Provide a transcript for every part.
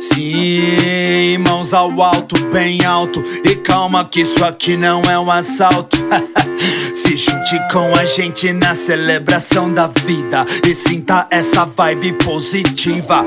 Sim, mãos ao alto, bem alto. E calma que isso aqui não é um assalto. Se junte com a gente na celebração da vida e sinta essa vibe positiva.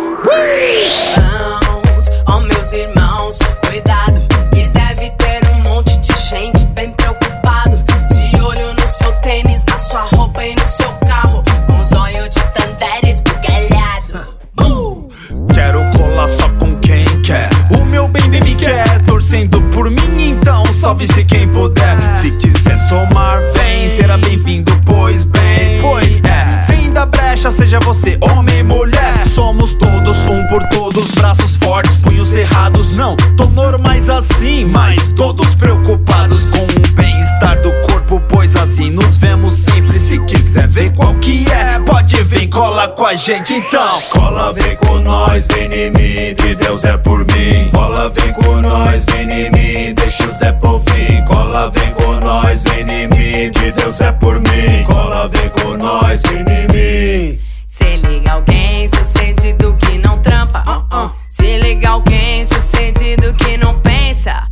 Ó meus irmãos, cuidado, que deve ter um monte de gente bem preocupado, de olho no seu tênis, na sua roupa e no seu carro, com os olhos de Tandera esbugalhado. Quero colar só com quem quer, o meu bem me quer, torcendo por mim, então salve-se quem puder. Se quiser somar, vem, será bem-vindo, pois bem, pois é. Sem dar brecha, seja você homem, mulher, somos todos, um por todos, braços fortes, punhos cerrados. Não, tô normais assim, mas todos preocupados com o bem-estar do corpo, pois assim nos vemos sempre. Se quiser ver qual que é, pode vir, cola com a gente então. Cola, vem com nós, vem em mim, que Deus é por mim. Cola, vem com nós, vem em mim, deixa o Zé por fim. Cola, vem com nós, vem em mim, que Deus é por mim. Cola, vem com nós, vem em mim. Se liga alguém sucedido que não trampa, se liga alguém sucedido que não pensa.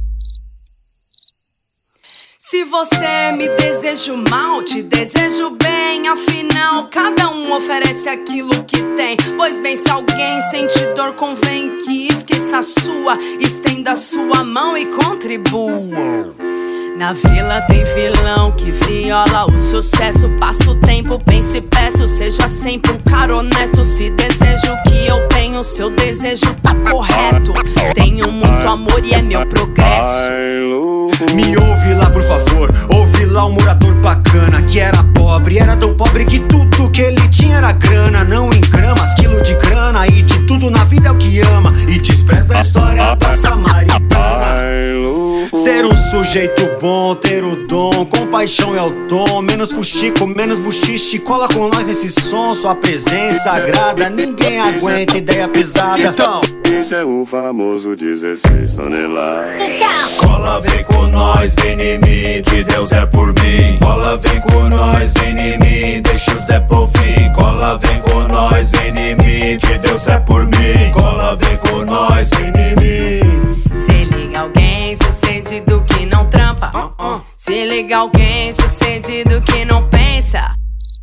Se você me deseja o mal, te desejo bem. Afinal, cada um oferece aquilo que tem. Pois bem, se alguém sente dor, convém que esqueça a sua, estenda a sua mão e contribua. Na vila tem vilão que viola o sucesso. Passo o tempo, penso e peço, seja sempre um cara honesto. Se desejo o que eu tenho, seu desejo tá correto. Tenho muito amor e é meu progresso. Me ouve lá, por favor, ouve lá um morador bacana que era pobre, era tão pobre que tudo que ele tinha era grana. Não em gramas, quilo de grana, e de tudo na vida é o que ama, e despreza a história da samaritana. Ser um sujeito bom, ter o dom, compaixão é o tom. Menos fuxico, menos buchiche, cola com nós nesse som. Sua presença agrada, ninguém aguenta ideia pesada. Então, esse é o famoso 16 toneladas. Cola, vem com nós, vem em mim, que Deus é por mim. Cola, vem com nós, vem em mim, deixa o Zé por fim. Cola, vem com nós, vem em mim, que Deus é por mim. Cola, vem com nós, vem em mim. Se liga alguém sucedido que não trampa, se liga alguém sucedido que não pensa.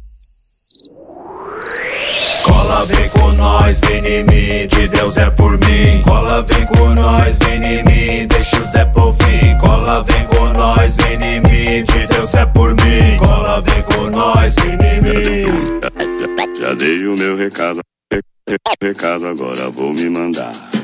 Cola, vem com nós, vem em mim, que Deus é por mim. Cola, vem com nós, vem em mim, deixa o Zé por fim. Cola, vem com nós, vem em mim, que Deus é por mim. Cola, vem com nós, vem em mim. Já dei o meu recado, agora vou me mandar.